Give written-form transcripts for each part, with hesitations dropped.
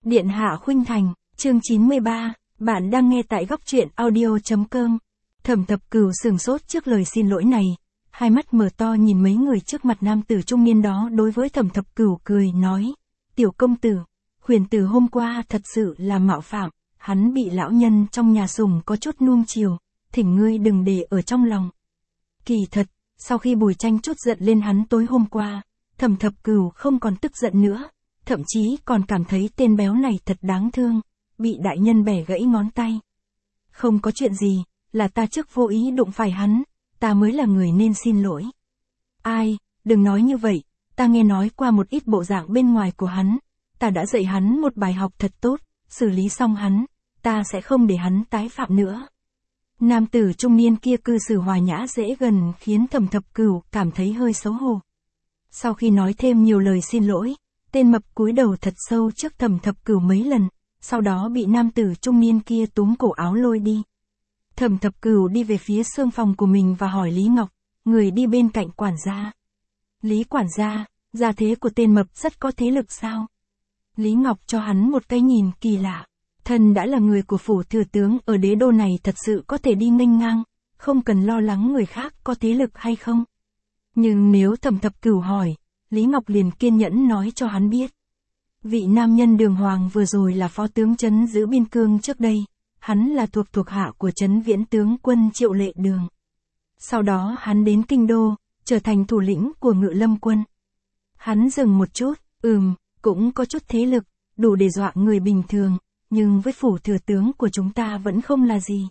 Điện hạ khuynh thành, chương 93, bạn đang nghe tại góc truyện audio.com. Thẩm Thập Cửu sửng sốt trước lời xin lỗi này, hai mắt mở to nhìn mấy người trước mặt nam tử trung niên đó. Đối với Thẩm Thập Cửu cười nói, tiểu công tử, huyền tử hôm qua thật sự là mạo phạm, hắn bị lão nhân trong nhà sủng có chút nuông chiều, thỉnh ngươi đừng để ở trong lòng. Kỳ thật, sau khi Bùi Tranh chút giận lên hắn tối hôm qua, Thẩm Thập Cửu không còn tức giận nữa, thậm chí còn cảm thấy tên béo này thật đáng thương, bị đại nhân bẻ gãy ngón tay. Không có chuyện gì, là ta trước vô ý đụng phải hắn, ta mới là người nên xin lỗi. Ai, đừng nói như vậy, ta nghe nói qua một ít bộ dạng bên ngoài của hắn, ta đã dạy hắn một bài học thật tốt, xử lý xong hắn, ta sẽ không để hắn tái phạm nữa. Nam tử trung niên kia cư xử hòa nhã dễ gần khiến Thẩm Thập Cửu cảm thấy hơi xấu hổ. Sau khi nói thêm nhiều lời xin lỗi, tên mập cúi đầu thật sâu trước Thẩm Thập Cửu mấy lần, sau đó bị nam tử trung niên kia túm cổ áo lôi đi. Thẩm Thập Cửu đi về phía xương phòng của mình và hỏi Lý Ngọc, người đi bên cạnh quản gia. Lý quản gia, gia thế của tên mập rất có thế lực sao? Lý Ngọc cho hắn một cái nhìn kỳ lạ. Thần đã là người của phủ thừa tướng ở đế đô này thật sự có thể đi nghênh ngang, không cần lo lắng người khác có thế lực hay không. Nhưng nếu Thẩm Thập Cửu hỏi, Lý Ngọc liền kiên nhẫn nói cho hắn biết. Vị nam nhân đường hoàng vừa rồi là phó tướng trấn giữ biên cương trước đây, hắn là thuộc hạ của trấn viễn tướng quân Triệu Lệ Đường. Sau đó hắn đến kinh đô, trở thành thủ lĩnh của Ngự Lâm quân. Hắn dừng một chút, cũng có chút thế lực, đủ để dọa người bình thường, nhưng với phủ thừa tướng của chúng ta vẫn không là gì.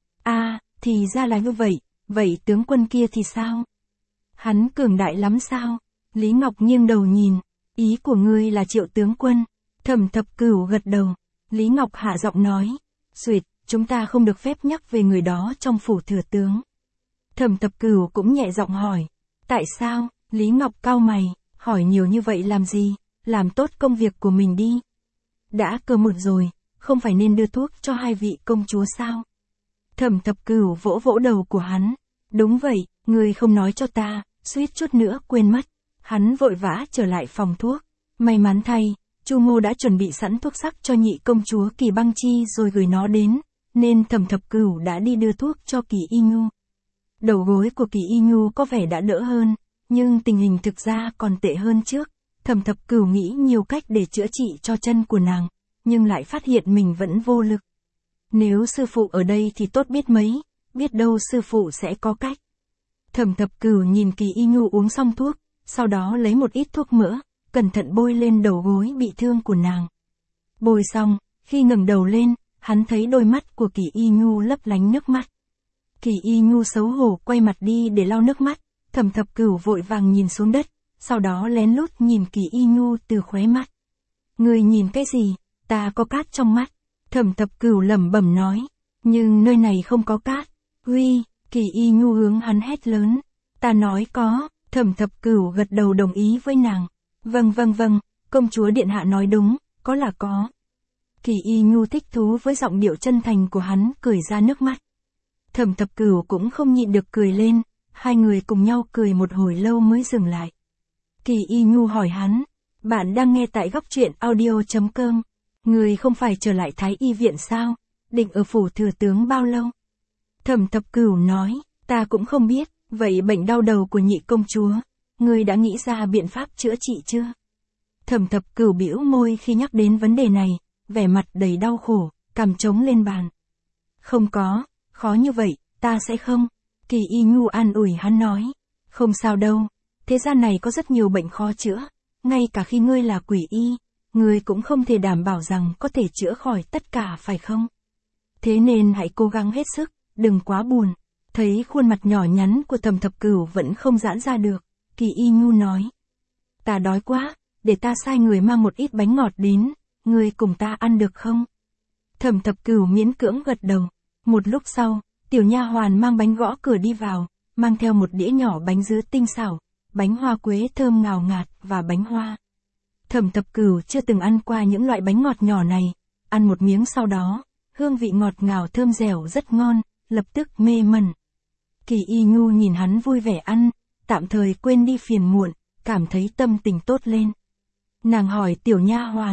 Thì ra là như vậy, vậy tướng quân kia thì sao? Hắn cường đại lắm sao? Lý Ngọc nghiêng đầu nhìn, ý của ngươi là Triệu tướng quân. Thẩm Thập Cửu gật đầu, Lý Ngọc hạ giọng nói, chúng ta không được phép nhắc về người đó trong phủ thừa tướng. Thẩm Thập Cửu cũng nhẹ giọng hỏi, tại sao? Lý Ngọc cau mày, hỏi nhiều như vậy làm gì, làm tốt công việc của mình đi. Đã cơ một rồi, không phải nên đưa thuốc cho hai vị công chúa sao? Thẩm Thập Cửu vỗ vỗ đầu của hắn, đúng vậy, ngươi không nói cho ta, suýt chút nữa quên mất. Hắn vội vã trở lại phòng thuốc, may mắn thay, Chu Ngô đã chuẩn bị sẵn thuốc sắc cho nhị công chúa Kỳ Băng Chi rồi gửi nó đến, nên Thẩm Thập Cửu đã đi đưa thuốc cho Kỳ Y Nhu. Đầu gối của Kỳ Y Nhu có vẻ đã đỡ hơn, nhưng tình hình thực ra còn tệ hơn trước. Thẩm Thập Cửu nghĩ nhiều cách để chữa trị cho chân của nàng, nhưng lại phát hiện mình vẫn vô lực. Nếu sư phụ ở đây thì tốt biết mấy, biết đâu sư phụ sẽ có cách. Thẩm Thập Cửu nhìn Kỳ Y Nhu uống xong thuốc, sau đó lấy một ít thuốc mỡ, cẩn thận bôi lên đầu gối bị thương của nàng. Bôi xong, khi ngẩng đầu lên, hắn thấy đôi mắt của Kỳ Y Nhu lấp lánh nước mắt. Kỳ Y Nhu xấu hổ quay mặt đi để lau nước mắt, Thẩm Thập Cửu vội vàng nhìn xuống đất, sau đó lén lút nhìn Kỳ Y Nhu từ khóe mắt. Người nhìn cái gì? Ta có cát trong mắt. Thẩm Thập Cửu lẩm bẩm nói, nhưng nơi này không có cát. Huy, Kỳ Y Nhu hướng hắn hét lớn, ta nói có. Thẩm Thập Cửu gật đầu đồng ý với nàng. Vâng, công chúa điện hạ nói đúng, có là có. Kỳ Y Nhu thích thú với giọng điệu chân thành của hắn, cười ra nước mắt. Thẩm Thập Cửu cũng không nhịn được cười lên, hai người cùng nhau cười một hồi lâu mới dừng lại. Kỳ Y Nhu hỏi hắn, bạn đang nghe tại góc truyện audio.com, người không phải trở lại Thái Y viện sao, định ở phủ thừa tướng bao lâu? Thẩm Thập Cửu nói, ta cũng không biết. Vậy bệnh đau đầu của nhị công chúa, ngươi đã nghĩ ra biện pháp chữa trị chưa? Thẩm Thập Cửu bĩu môi khi nhắc đến vấn đề này, vẻ mặt đầy đau khổ, cằm trống lên bàn. Không có, khó như vậy, ta sẽ không. Kỳ Y Nhu an ủi hắn nói, không sao đâu, thế gian này có rất nhiều bệnh khó chữa, ngay cả khi ngươi là quỷ y, ngươi cũng không thể đảm bảo rằng có thể chữa khỏi tất cả phải không? Thế nên hãy cố gắng hết sức, đừng quá buồn. Thấy khuôn mặt nhỏ nhắn của Thẩm Thập Cửu vẫn không giãn ra được, Kỳ Y Nhu nói, ta đói quá, để ta sai người mang một ít bánh ngọt đến, ngươi cùng ta ăn được không? Thẩm Thập Cửu miễn cưỡng gật đầu. Một lúc sau, tiểu nha hoàn mang bánh gõ cửa đi vào, mang theo một đĩa nhỏ bánh dứa tinh xảo, bánh hoa quế thơm ngào ngạt và bánh hoa. Thẩm Thập Cửu chưa từng ăn qua những loại bánh ngọt nhỏ này, ăn một miếng sau đó, hương vị ngọt ngào thơm dẻo rất ngon, lập tức mê mẩn. Kỳ Y Nhu nhìn hắn vui vẻ ăn, tạm thời quên đi phiền muộn, cảm thấy tâm tình tốt lên. Nàng hỏi tiểu nha hoàn,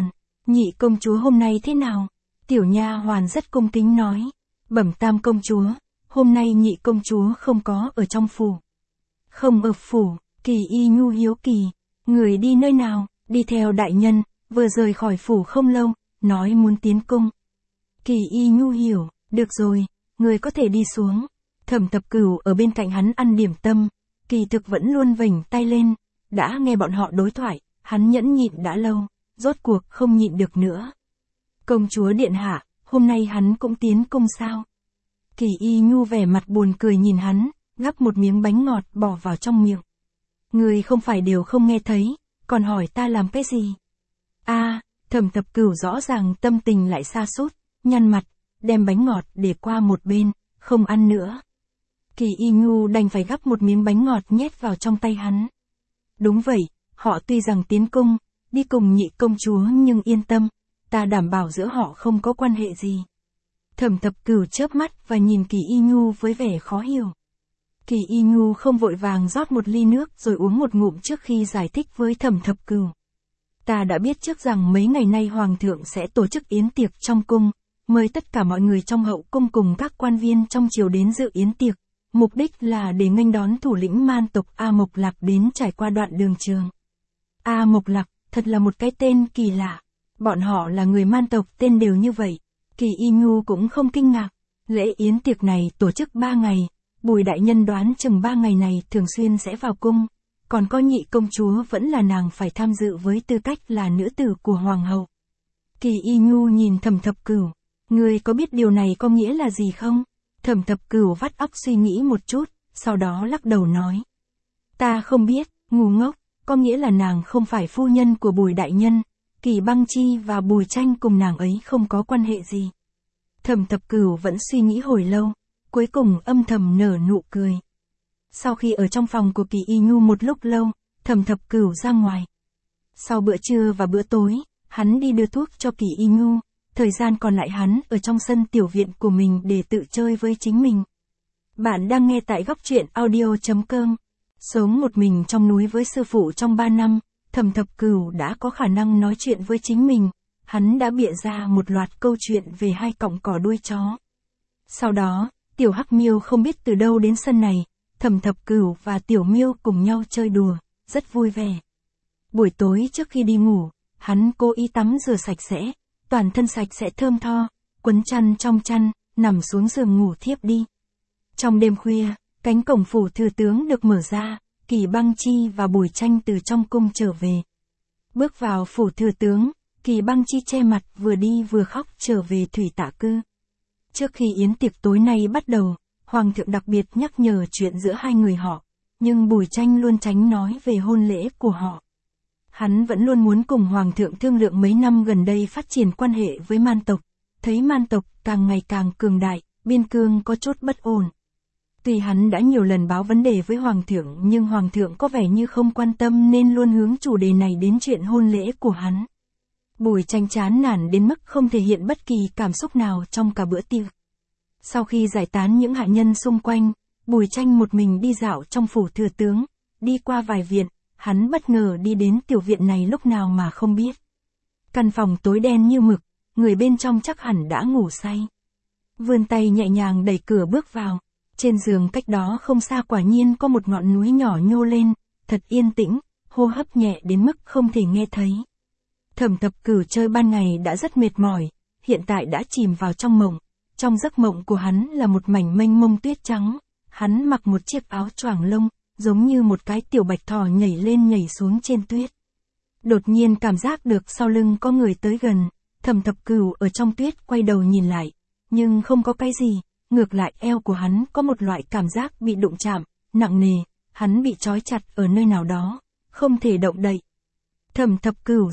Nhị công chúa hôm nay thế nào? Tiểu nha hoàn rất cung kính nói. Bẩm tam công chúa, hôm nay nhị công chúa không có ở trong phủ. Không ở phủ. Kỳ Y Nhu hiếu kỳ. Người đi nơi nào? Đi theo đại nhân, vừa rời khỏi phủ không lâu, nói muốn tiến cung. Kỳ Y Nhu hiểu, được rồi, người có thể đi xuống. Thẩm Thập Cửu ở bên cạnh hắn ăn điểm tâm, kỳ thực vẫn luôn vểnh tay lên, đã nghe bọn họ đối thoại, hắn nhẫn nhịn đã lâu, rốt cuộc không nhịn được nữa. Công chúa điện hạ, hôm nay hắn cũng tiến cung sao? Kỳ Y Nhu vẻ mặt buồn cười nhìn hắn, gắp một miếng bánh ngọt bỏ vào trong miệng. Người không phải đều không nghe thấy, còn hỏi ta làm cái gì? Thẩm Thập Cửu rõ ràng tâm tình lại sa sút, nhăn mặt, đem bánh ngọt để qua một bên, không ăn nữa. Kỳ Y Nhu đành phải gắp một miếng bánh ngọt nhét vào trong tay hắn. Đúng vậy, họ tuy rằng tiến cung, đi cùng nhị công chúa nhưng yên tâm, ta đảm bảo giữa họ không có quan hệ gì. Thẩm Thập Cửu chớp mắt và nhìn Kỳ Y Nhu với vẻ khó hiểu. Kỳ Y Nhu không vội vàng rót một ly nước rồi uống một ngụm trước khi giải thích với Thẩm Thập Cửu. Ta đã biết trước rằng mấy ngày nay Hoàng thượng sẽ tổ chức yến tiệc trong cung, mời tất cả mọi người trong hậu cung cùng các quan viên trong triều đến dự yến tiệc, mục đích là để nghênh đón thủ lĩnh man tộc A Mộc Lạc đến trải qua đoạn đường trường. A Mộc Lạc, thật là một cái tên kỳ lạ. Bọn họ là người man tộc tên đều như vậy. Kỳ Y Nhu cũng không kinh ngạc. Lễ yến tiệc này tổ chức 3 ngày, Bùi đại nhân đoán chừng 3 ngày này thường xuyên sẽ vào cung, còn có nhị công chúa vẫn là nàng phải tham dự với tư cách là nữ tử của hoàng hậu. Kỳ Y Nhu nhìn Thẩm Thập Cửu, ngươi có biết điều này có nghĩa là gì không? Thẩm Thập Cửu vắt óc suy nghĩ một chút, sau đó lắc đầu nói. Ta không biết, ngu ngốc, có nghĩa là nàng không phải phu nhân của Bùi đại nhân, Kỳ Băng Chi và Bùi Tranh cùng nàng ấy không có quan hệ gì. Thẩm Thập Cửu vẫn suy nghĩ hồi lâu, cuối cùng âm thầm nở nụ cười. Sau khi ở trong phòng của Kỳ Y Nhu một lúc lâu, Thẩm Thập Cửu ra ngoài. Sau bữa trưa và bữa tối, hắn đi đưa thuốc cho Kỳ Y Nhu, thời gian còn lại hắn ở trong sân tiểu viện của mình để tự chơi với chính mình. Bạn đang nghe tại góc truyện audio.com. Sống một mình trong núi với sư phụ trong 3 năm, Thẩm Thập Cửu đã có khả năng nói chuyện với chính mình, hắn đã bịa ra một loạt câu chuyện về 2 cọng cỏ đuôi chó. Sau đó, Tiểu Hắc Miêu không biết từ đâu đến sân này, Thẩm Thập Cửu và Tiểu Miêu cùng nhau chơi đùa, rất vui vẻ. Buổi tối trước khi đi ngủ, hắn cố ý tắm rửa sạch sẽ, toàn thân sạch sẽ thơm tho, quấn chăn trong chăn, nằm xuống giường ngủ thiếp đi. Trong đêm khuya, cánh cổng phủ thừa tướng được mở ra, Kỳ Băng Chi và Bùi Tranh từ trong cung trở về. Bước vào phủ thừa tướng, Kỳ Băng Chi che mặt vừa đi vừa khóc trở về thủy tạ cư. Trước khi yến tiệc tối nay bắt đầu, Hoàng thượng đặc biệt nhắc nhở chuyện giữa 2 người họ, nhưng Bùi Tranh luôn tránh nói về hôn lễ của họ. Hắn vẫn luôn muốn cùng Hoàng thượng thương lượng mấy năm gần đây phát triển quan hệ với man tộc, thấy man tộc càng ngày càng cường đại, biên cương có chút bất ổn. Tuy hắn đã nhiều lần báo vấn đề với Hoàng thượng nhưng Hoàng thượng có vẻ như không quan tâm nên luôn hướng chủ đề này đến chuyện hôn lễ của hắn. Bùi Tranh chán nản đến mức không thể hiện bất kỳ cảm xúc nào trong cả bữa tiệc. Sau khi giải tán những hạ nhân xung quanh, Bùi Tranh một mình đi dạo trong phủ thừa tướng, đi qua vài viện, hắn bất ngờ đi đến tiểu viện này lúc nào mà không biết. Căn phòng tối đen như mực, người bên trong chắc hẳn đã ngủ say. Vươn tay nhẹ nhàng đẩy cửa bước vào, trên giường cách đó không xa quả nhiên có một ngọn núi nhỏ nhô lên, thật yên tĩnh, hô hấp nhẹ đến mức không thể nghe thấy. Thẩm Thập Cửu chơi ban ngày đã rất mệt mỏi, hiện tại đã chìm vào trong mộng. Trong giấc mộng của hắn là một mảnh mênh mông tuyết trắng, hắn mặc một chiếc áo choàng lông, giống như một cái tiểu bạch thỏ nhảy lên nhảy xuống trên tuyết. Đột nhiên cảm giác được sau lưng có người tới gần, Thẩm Thập Cửu ở trong tuyết quay đầu nhìn lại, nhưng không có cái gì, ngược lại eo của hắn có một loại cảm giác bị đụng chạm, nặng nề, hắn bị trói chặt ở nơi nào đó, không thể động đậy. Thẩm Thập Cửu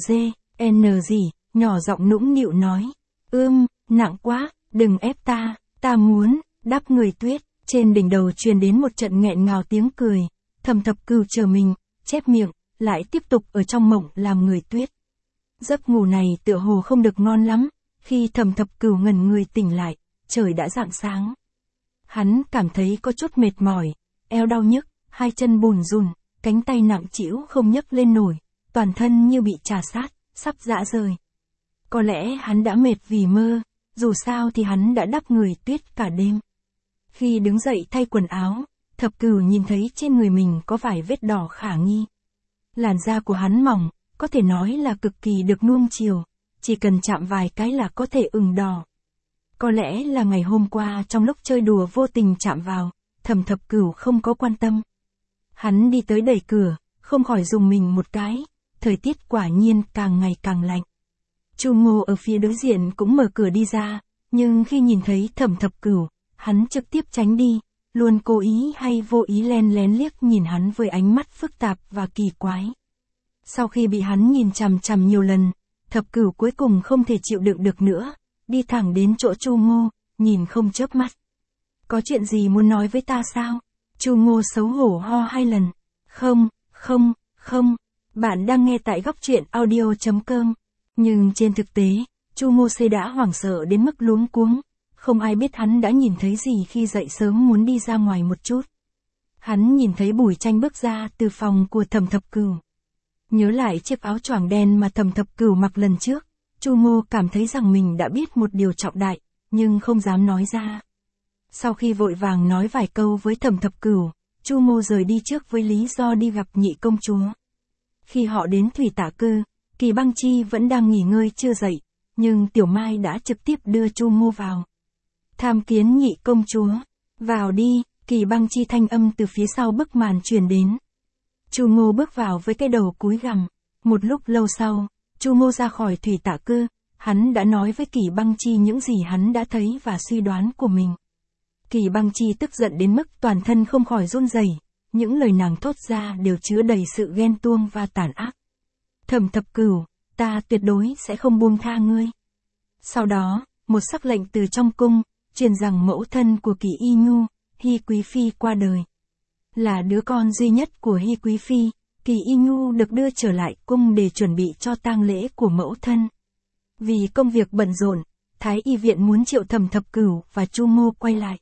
nhỏ giọng nũng nịu nói, nặng quá, đừng ép ta, ta muốn, đắp người tuyết, trên đỉnh đầu truyền đến một trận nghẹn ngào tiếng cười, Thẩm Thập Cửu chờ mình, chép miệng, lại tiếp tục ở trong mộng làm người tuyết. Giấc ngủ này tựa hồ không được ngon lắm, khi Thẩm Thập Cửu ngẩn người tỉnh lại, trời đã rạng sáng. Hắn cảm thấy có chút mệt mỏi, eo đau nhức, 2 chân bùn rùn, cánh tay nặng trĩu không nhấc lên nổi, toàn thân như bị trà sát, sắp rã rời. Có lẽ hắn đã mệt vì mơ, dù sao thì hắn đã đắp người tuyết cả đêm. Khi đứng dậy thay quần áo, Thập Cửu nhìn thấy trên người mình có vài vết đỏ khả nghi. Làn da của hắn mỏng, có thể nói là cực kỳ được nuông chiều, chỉ cần chạm vài cái là có thể ửng đỏ. Có lẽ là ngày hôm qua trong lúc chơi đùa vô tình chạm vào, Thập Cửu không có quan tâm. Hắn đi tới đẩy cửa, không khỏi rùng mình một cái, thời tiết quả nhiên càng ngày càng lạnh. Chu Ngô ở phía đối diện cũng mở cửa đi ra, nhưng khi nhìn thấy Thập Cửu, hắn trực tiếp tránh đi, luôn cố ý hay vô ý len lén liếc nhìn hắn với ánh mắt phức tạp và kỳ quái. Sau khi bị hắn nhìn chằm chằm nhiều lần, Thập Cửu cuối cùng không thể chịu đựng được nữa, đi thẳng đến chỗ Chu Ngô, nhìn không chớp mắt. Có chuyện gì muốn nói với ta sao? Chu Ngô xấu hổ ho 2 lần. Không, bạn đang nghe tại góc truyện audio.com. Nhưng trên thực tế, Chu Ngô C đã hoảng sợ đến mức luống cuống. Không ai biết hắn đã nhìn thấy gì khi dậy sớm muốn đi ra ngoài một chút. Hắn nhìn thấy Bùi Tranh bước ra từ phòng của Thập Cửu. Nhớ lại chiếc áo choàng đen mà Thập Cửu mặc lần trước, Chu Ngô cảm thấy rằng mình đã biết một điều trọng đại, nhưng không dám nói ra. Sau khi vội vàng nói vài câu với Thập Cửu, Chu Ngô rời đi trước với lý do đi gặp nhị công chúa. Khi họ đến Thủy Tả Cư, Kỳ Băng Chi vẫn đang nghỉ ngơi chưa dậy, nhưng Tiểu Mai đã trực tiếp đưa Chu Ngô vào. Tham kiến nhị công chúa. Vào đi, Kỳ Băng Chi thanh âm từ phía sau bức màn truyền đến. Chu Ngô bước vào với cái đầu cúi gằm. Một lúc lâu sau, Chu Ngô ra khỏi Thủy Tả Cư, hắn đã nói với Kỳ Băng Chi những gì hắn đã thấy và suy đoán của mình. Kỳ Băng Chi tức giận đến mức toàn thân không khỏi run rẩy, những lời nàng thốt ra đều chứa đầy sự ghen tuông và tàn ác. Thập Cửu, ta tuyệt đối sẽ không buông tha ngươi. Sau đó, một sắc lệnh từ trong cung, truyền rằng mẫu thân của Kỳ Y Nhu, Hy Quý Phi qua đời. Là đứa con duy nhất của Hy Quý Phi, Kỳ Y Nhu được đưa trở lại cung để chuẩn bị cho tang lễ của mẫu thân. Vì công việc bận rộn, Thái Y viện muốn triệu Thập Cửu và Chu Ngô quay lại.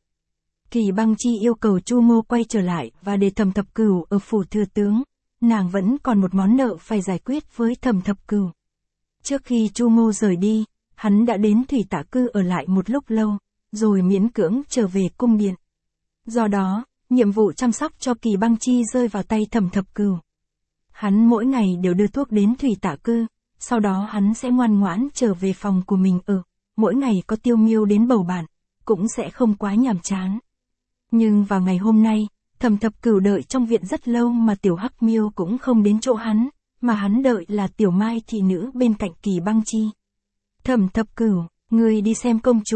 Kỳ Băng Chi yêu cầu Chu Ngô quay trở lại và để Thập Cửu ở phủ thừa tướng, nàng vẫn còn một món nợ phải giải quyết với Thập Cửu. Trước khi Chu Ngô rời đi, hắn đã đến Thủy Tả Cư ở lại một lúc lâu, rồi miễn cưỡng trở về cung điện. Do đó, nhiệm vụ chăm sóc cho Kỳ Băng Chi rơi vào tay Thập Cửu. Hắn mỗi ngày đều đưa thuốc đến Thủy Tả Cư, sau đó hắn sẽ ngoan ngoãn trở về phòng của mình ở, mỗi ngày có Tiêu Miêu đến bầu bạn, cũng sẽ không quá nhàm chán. Nhưng vào ngày hôm nay, Thập Cửu đợi trong viện rất lâu mà Tiểu Hắc Miêu cũng không đến chỗ hắn, mà hắn đợi là Tiểu Mai thị nữ bên cạnh Kỳ Băng Chi. Thập Cửu, ngươi đi xem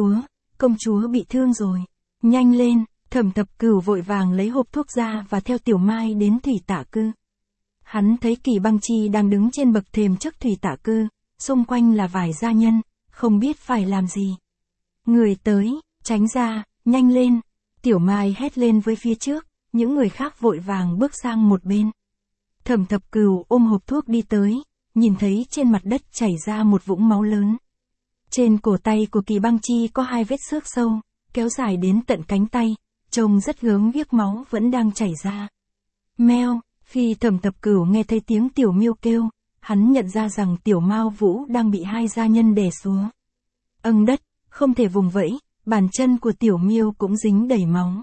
công chúa bị thương rồi. Nhanh lên, Thập Cửu vội vàng lấy hộp thuốc ra và theo Tiểu Mai đến Thủy Tả Cư. Hắn thấy Kỳ Băng Chi đang đứng trên bậc thềm trước Thủy Tả Cư, xung quanh là vài gia nhân, không biết phải làm gì. Người tới, tránh ra, nhanh lên. Tiểu Mai hét lên với phía trước, những người khác vội vàng bước sang một bên. Thập Cửu ôm hộp thuốc đi tới, nhìn thấy trên mặt đất chảy ra một vũng máu lớn. Trên cổ tay của Kỳ Băng Chi có 2 vết xước sâu, kéo dài đến tận cánh tay, trông rất gớm ghiếc, máu vẫn đang chảy ra. Meo, khi Thập Cửu nghe thấy tiếng Tiểu Miêu kêu, hắn nhận ra rằng Tiểu Mao Vũ đang bị 2 gia nhân đè xuống. Đất, không thể vùng vẫy, bàn chân của Tiểu Miêu cũng dính đầy máu.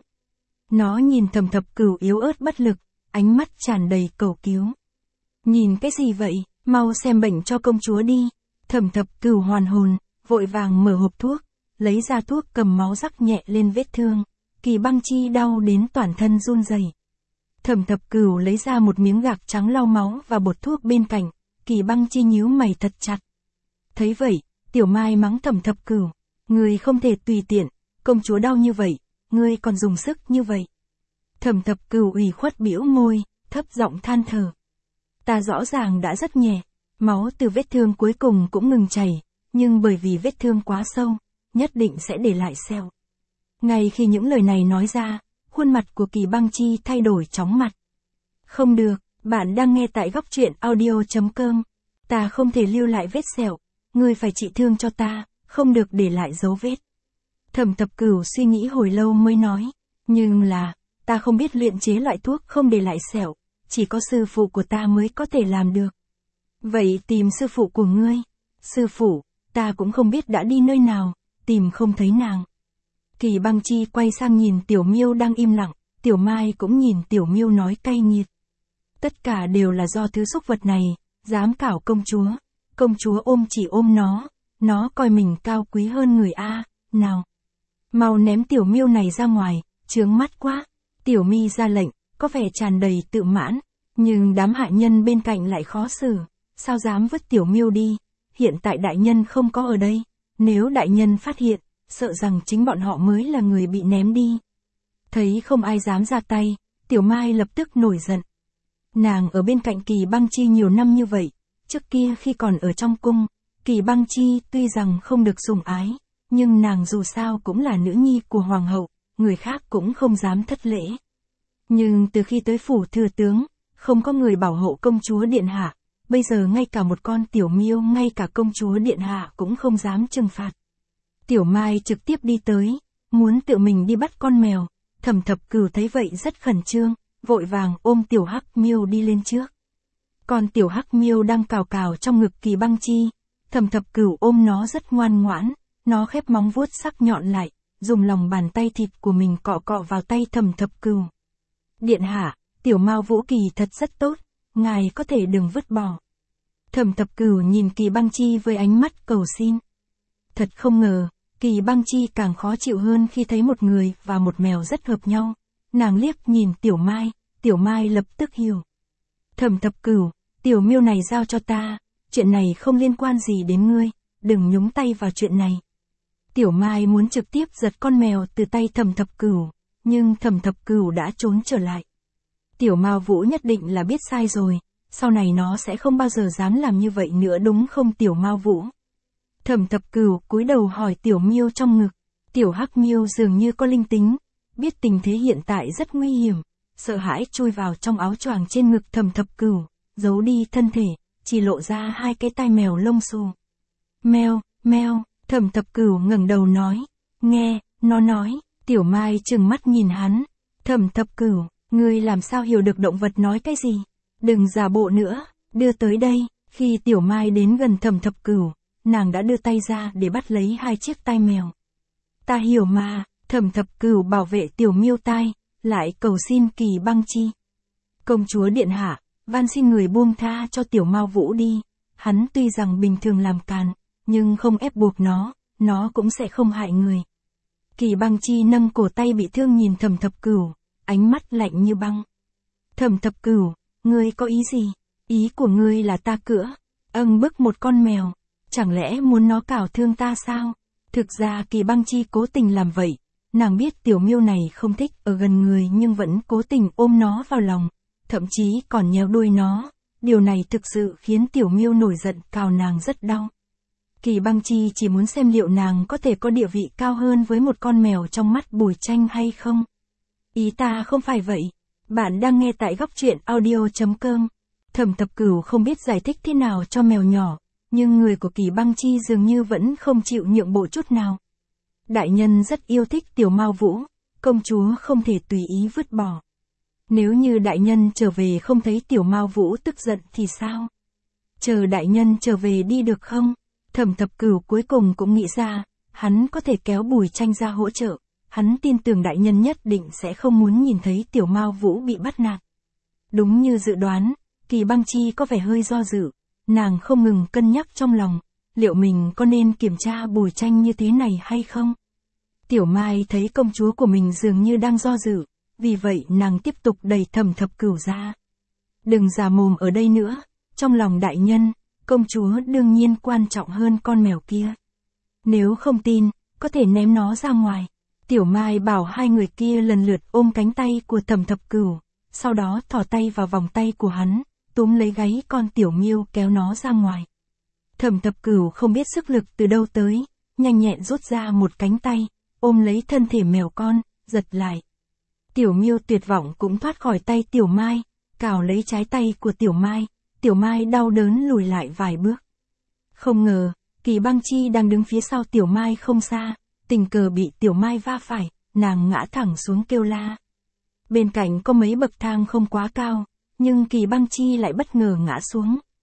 Nó nhìn Thập Cửu yếu ớt bất lực, ánh mắt tràn đầy cầu cứu. Nhìn cái gì vậy, mau xem bệnh cho công chúa đi. Thập Cửu hoàn hồn, vội vàng mở hộp thuốc, lấy ra thuốc cầm máu rắc nhẹ lên vết thương. Kỳ Băng Chi đau đến toàn thân run rẩy. Thập Cửu lấy ra một miếng gạc trắng lau máu và bột thuốc bên cạnh, Kỳ Băng Chi nhíu mày thật chặt. Thấy vậy, Tiểu Mai mắng Thập Cửu, ngươi không thể tùy tiện, công chúa đau như vậy, ngươi còn dùng sức như vậy. Thập Cửu ủy khuất bĩu môi, thấp giọng than thở. Ta rõ ràng đã rất nhẹ, máu từ vết thương cuối cùng cũng ngừng chảy, nhưng bởi vì vết thương quá sâu, nhất định sẽ để lại sẹo. Ngay khi những lời này nói ra, khuôn mặt của Kỳ Băng Chi thay đổi chóng mặt. Không được, bạn đang nghe tại góc truyện audio.com. Ta không thể lưu lại vết sẹo, ngươi phải trị thương cho ta, không được để lại dấu vết. Thập Cửu suy nghĩ hồi lâu mới nói, nhưng là, ta không biết luyện chế loại thuốc không để lại sẹo, chỉ có sư phụ của ta mới có thể làm được. Vậy tìm sư phụ của ngươi. Sư phụ, ta cũng không biết đã đi nơi nào, tìm không thấy nàng. Kỳ Băng Chi quay sang nhìn Tiểu Miêu đang im lặng, Tiểu Mai cũng nhìn Tiểu Miêu nói cay nghiệt. Tất cả đều là do thứ xúc vật này, dám cảo công chúa chỉ ôm nó coi mình cao quý hơn người a, nào. Mau ném Tiểu Miêu này ra ngoài, chướng mắt quá. Tiểu Mi ra lệnh, có vẻ tràn đầy tự mãn, nhưng đám hạ nhân bên cạnh lại khó xử, sao dám vứt Tiểu Miêu đi, hiện tại đại nhân không có ở đây, nếu đại nhân phát hiện, sợ rằng chính bọn họ mới là người bị ném đi. Thấy không ai dám ra tay, Tiểu Mai lập tức nổi giận. Nàng ở bên cạnh Kỳ Băng Chi nhiều năm như vậy, trước kia khi còn ở trong cung, Kỳ Băng Chi tuy rằng không được sủng ái, nhưng nàng dù sao cũng là nữ nhi của hoàng hậu, người khác cũng không dám thất lễ. Nhưng từ khi tới phủ thừa tướng, không có người bảo hộ công chúa điện hạ, bây giờ ngay cả một con Tiểu Miêu, ngay cả công chúa điện hạ cũng không dám trừng phạt. Tiểu Mai trực tiếp đi tới, muốn tự mình đi bắt con mèo, Thẩm Thập Cửu thấy vậy rất khẩn trương, vội vàng ôm Tiểu Hắc Miêu đi lên trước. Còn Tiểu Hắc Miêu đang cào cào trong ngực Kỳ Băng Chi, Thẩm Thập Cửu ôm nó rất ngoan ngoãn, nó khép móng vuốt sắc nhọn lại, dùng lòng bàn tay thịt của mình cọ cọ vào tay Thẩm Thập Cửu. Điện hạ, Tiểu Mao Vũ Kỳ thật rất tốt, ngài có thể đừng vứt bỏ. Thẩm Thập Cửu nhìn Kỳ Băng Chi với ánh mắt cầu xin. Thật không ngờ, Kỳ Băng Chi càng khó chịu hơn khi thấy một người và một mèo rất hợp nhau. Nàng liếc nhìn Tiểu Mai lập tức hiểu. Thẩm Thập Cửu, Tiểu Miêu này giao cho ta, chuyện này không liên quan gì đến ngươi, đừng nhúng tay vào chuyện này. Tiểu Mai muốn trực tiếp giật con mèo từ tay Thẩm Thập Cửu, nhưng Thẩm Thập Cửu đã trốn trở lại. Tiểu Mao Vũ nhất định là biết sai rồi, sau này nó sẽ không bao giờ dám làm như vậy nữa đúng không Tiểu Mao Vũ? Thẩm Thập Cửu cúi đầu hỏi Tiểu Miêu trong ngực. Tiểu Hắc Miêu dường như có linh tính, biết tình thế hiện tại rất nguy hiểm, sợ hãi chui vào trong áo choàng trên ngực Thẩm Thập Cửu, giấu đi thân thể, chỉ lộ ra hai cái tai mèo lông xù. Meo, meo, Thẩm Thập Cửu ngẩng đầu nói, nghe, nó nói. Tiểu Mai trừng mắt nhìn hắn. Thẩm Thập Cửu, ngươi làm sao hiểu được động vật nói cái gì? Đừng giả bộ nữa, đưa tới đây. Khi Tiểu Mai đến gần Thẩm Thập Cửu, nàng đã đưa tay ra để bắt lấy hai chiếc tai mèo. Ta hiểu mà, Thẩm Thập Cửu bảo vệ Tiểu Miêu tai, lại cầu xin Kỳ Băng Chi. Công chúa điện hạ, van xin người buông tha cho Tiểu Mao Vũ đi, hắn tuy rằng bình thường làm càn, nhưng không ép buộc nó cũng sẽ không hại người. Kỳ Băng Chi nâng cổ tay bị thương nhìn Thẩm Thập Cửu, ánh mắt lạnh như băng. Thẩm Thập Cửu, ngươi có ý gì? Ý của ngươi là ta bức một con mèo, chẳng lẽ muốn nó cào thương ta sao? Thực ra Kỳ Băng Chi cố tình làm vậy, nàng biết Tiểu Miêu này không thích ở gần người nhưng vẫn cố tình ôm nó vào lòng, thậm chí còn nhéo đuôi nó, điều này thực sự khiến Tiểu Miêu nổi giận cào nàng rất đau. Kỳ Băng Chi chỉ muốn xem liệu nàng có thể có địa vị cao hơn với một con mèo trong mắt Bùi Tranh hay không. Ý ta không phải vậy. Bạn đang nghe tại góc truyện audio.com. Thẩm Thập Cửu không biết giải thích thế nào cho mèo nhỏ, nhưng người của Kỳ Băng Chi dường như vẫn không chịu nhượng bộ chút nào. Đại nhân rất yêu thích Tiểu Mao Vũ, công chúa không thể tùy ý vứt bỏ. Nếu như đại nhân trở về không thấy Tiểu Mao Vũ tức giận thì sao? Chờ đại nhân trở về đi được không? Thẩm Thập Cửu cuối cùng cũng nghĩ ra, hắn có thể kéo Bùi Tranh ra hỗ trợ, hắn tin tưởng đại nhân nhất định sẽ không muốn nhìn thấy Tiểu Mao Vũ bị bắt nạt. Đúng như dự đoán, Kỳ Băng Chi có vẻ hơi do dự, nàng không ngừng cân nhắc trong lòng, liệu mình có nên kiểm tra Bùi Tranh như thế này hay không? Tiểu Mai thấy công chúa của mình dường như đang do dự, vì vậy nàng tiếp tục đẩy Thẩm Thập Cửu ra. Đừng giả mồm ở đây nữa, trong lòng đại nhân, công chúa đương nhiên quan trọng hơn con mèo kia. Nếu không tin, có thể ném nó ra ngoài. Tiểu Mai bảo hai người kia lần lượt ôm cánh tay của Thẩm Thập Cửu, sau đó thò tay vào vòng tay của hắn, túm lấy gáy con Tiểu Miêu kéo nó ra ngoài. Thẩm Thập Cửu không biết sức lực từ đâu tới, nhanh nhẹn rút ra một cánh tay, ôm lấy thân thể mèo con, giật lại. Tiểu Miêu tuyệt vọng cũng thoát khỏi tay Tiểu Mai, cào lấy trái tay của Tiểu Mai. Tiểu Mai đau đớn lùi lại vài bước. Không ngờ, Kỳ Băng Chi đang đứng phía sau Tiểu Mai không xa, tình cờ bị Tiểu Mai va phải, nàng ngã thẳng xuống kêu la. Bên cạnh có mấy bậc thang không quá cao, nhưng Kỳ Băng Chi lại bất ngờ ngã xuống.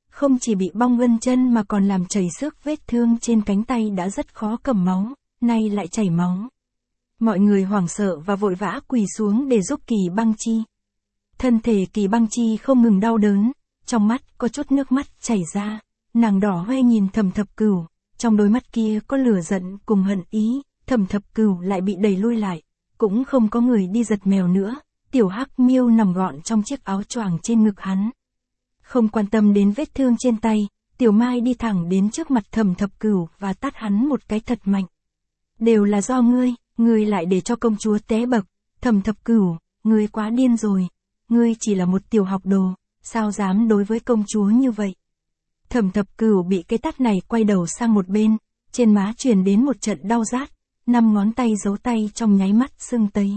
không chỉ bị bong gân chân mà còn làm chảy xước, vết thương trên cánh tay đã rất khó cầm máu, nay lại chảy máu. Mọi người hoảng sợ và vội vã quỳ xuống để giúp Kỳ Băng Chi. Thân thể Kỳ Băng Chi không ngừng đau đớn, trong mắt có chút nước mắt chảy ra, nàng đỏ hoe nhìn Thẩm Thập Cửu, trong đôi mắt kia có lửa giận cùng hận ý. Thẩm Thập Cửu lại bị đẩy lui lại, cũng không có người đi giật mèo nữa, tiểu hắc miêu nằm gọn trong chiếc áo choàng trên ngực hắn. Không quan tâm đến vết thương trên tay, Tiểu Mai đi thẳng đến trước mặt Thẩm Thập Cửu và tát hắn một cái thật mạnh. Đều là do ngươi lại để cho công chúa té bậc, Thẩm Thập Cửu, ngươi quá điên rồi, ngươi chỉ là một tiểu học đồ, sao dám đối với công chúa như vậy. Thẩm Thập Cửu bị cái tát này quay đầu sang một bên, trên má truyền đến một trận đau rát, 5 ngón tay giấu tay trong nháy mắt sưng tấy.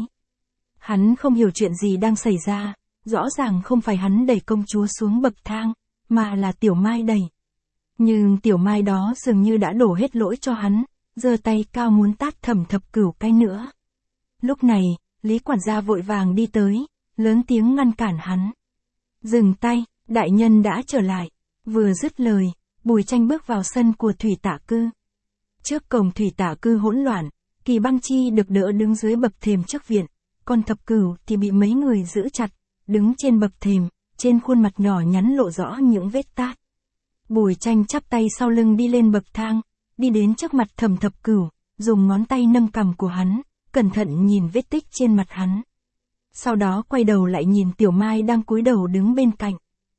Hắn không hiểu chuyện gì đang xảy ra, rõ ràng không phải hắn đẩy công chúa xuống bậc thang, mà là Tiểu Mai đẩy. Nhưng Tiểu Mai đó dường như đã đổ hết lỗi cho hắn, giơ tay cao muốn tát Thẩm Thập Cửu cái nữa. Lúc này, Lý quản gia vội vàng đi tới, lớn tiếng ngăn cản hắn. Dừng tay, đại nhân đã trở lại. Vừa dứt lời, Bùi Tranh bước vào sân của Thủy Tả Cư. Trước cổng Thủy Tả Cư hỗn loạn, Kỳ Băng Chi được đỡ đứng dưới bậc thềm trước viện, còn Thập Cửu thì bị mấy người giữ chặt, đứng trên bậc thềm, trên khuôn mặt nhỏ nhắn lộ rõ những vết tát. Bùi Tranh chắp tay sau lưng đi lên bậc thang, đi đến trước mặt Thẩm Thập Cửu, dùng ngón tay nâng cằm của hắn, cẩn thận nhìn vết tích trên mặt hắn. Sau đó quay đầu lại nhìn Tiểu Mai đang cúi đầu đứng bên cạnh.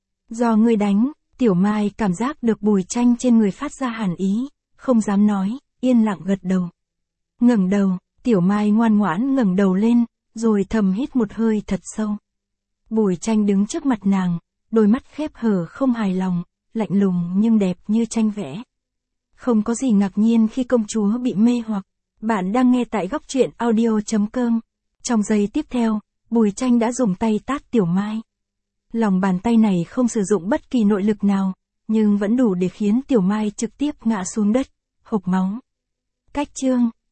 Do ngươi đánh, Tiểu Mai cảm giác được Bùi Tranh trên người phát ra hàn ý, không dám nói, yên lặng gật đầu. Ngẩng đầu, Tiểu Mai ngoan ngoãn ngẩng đầu lên, rồi thầm hít một hơi thật sâu. Bùi Tranh đứng trước mặt nàng, đôi mắt khép hờ không hài lòng, lạnh lùng nhưng đẹp như tranh vẽ. Không có gì ngạc nhiên khi công chúa bị mê hoặc. Bạn đang nghe tại Góc Truyện Audio.com. Trong giây tiếp theo, Bùi Tranh đã dùng tay tát Tiểu Mai. Lòng bàn tay này không sử dụng bất kỳ nội lực nào, nhưng vẫn đủ để khiến Tiểu Mai trực tiếp ngã xuống đất, hộc máu. Cách chương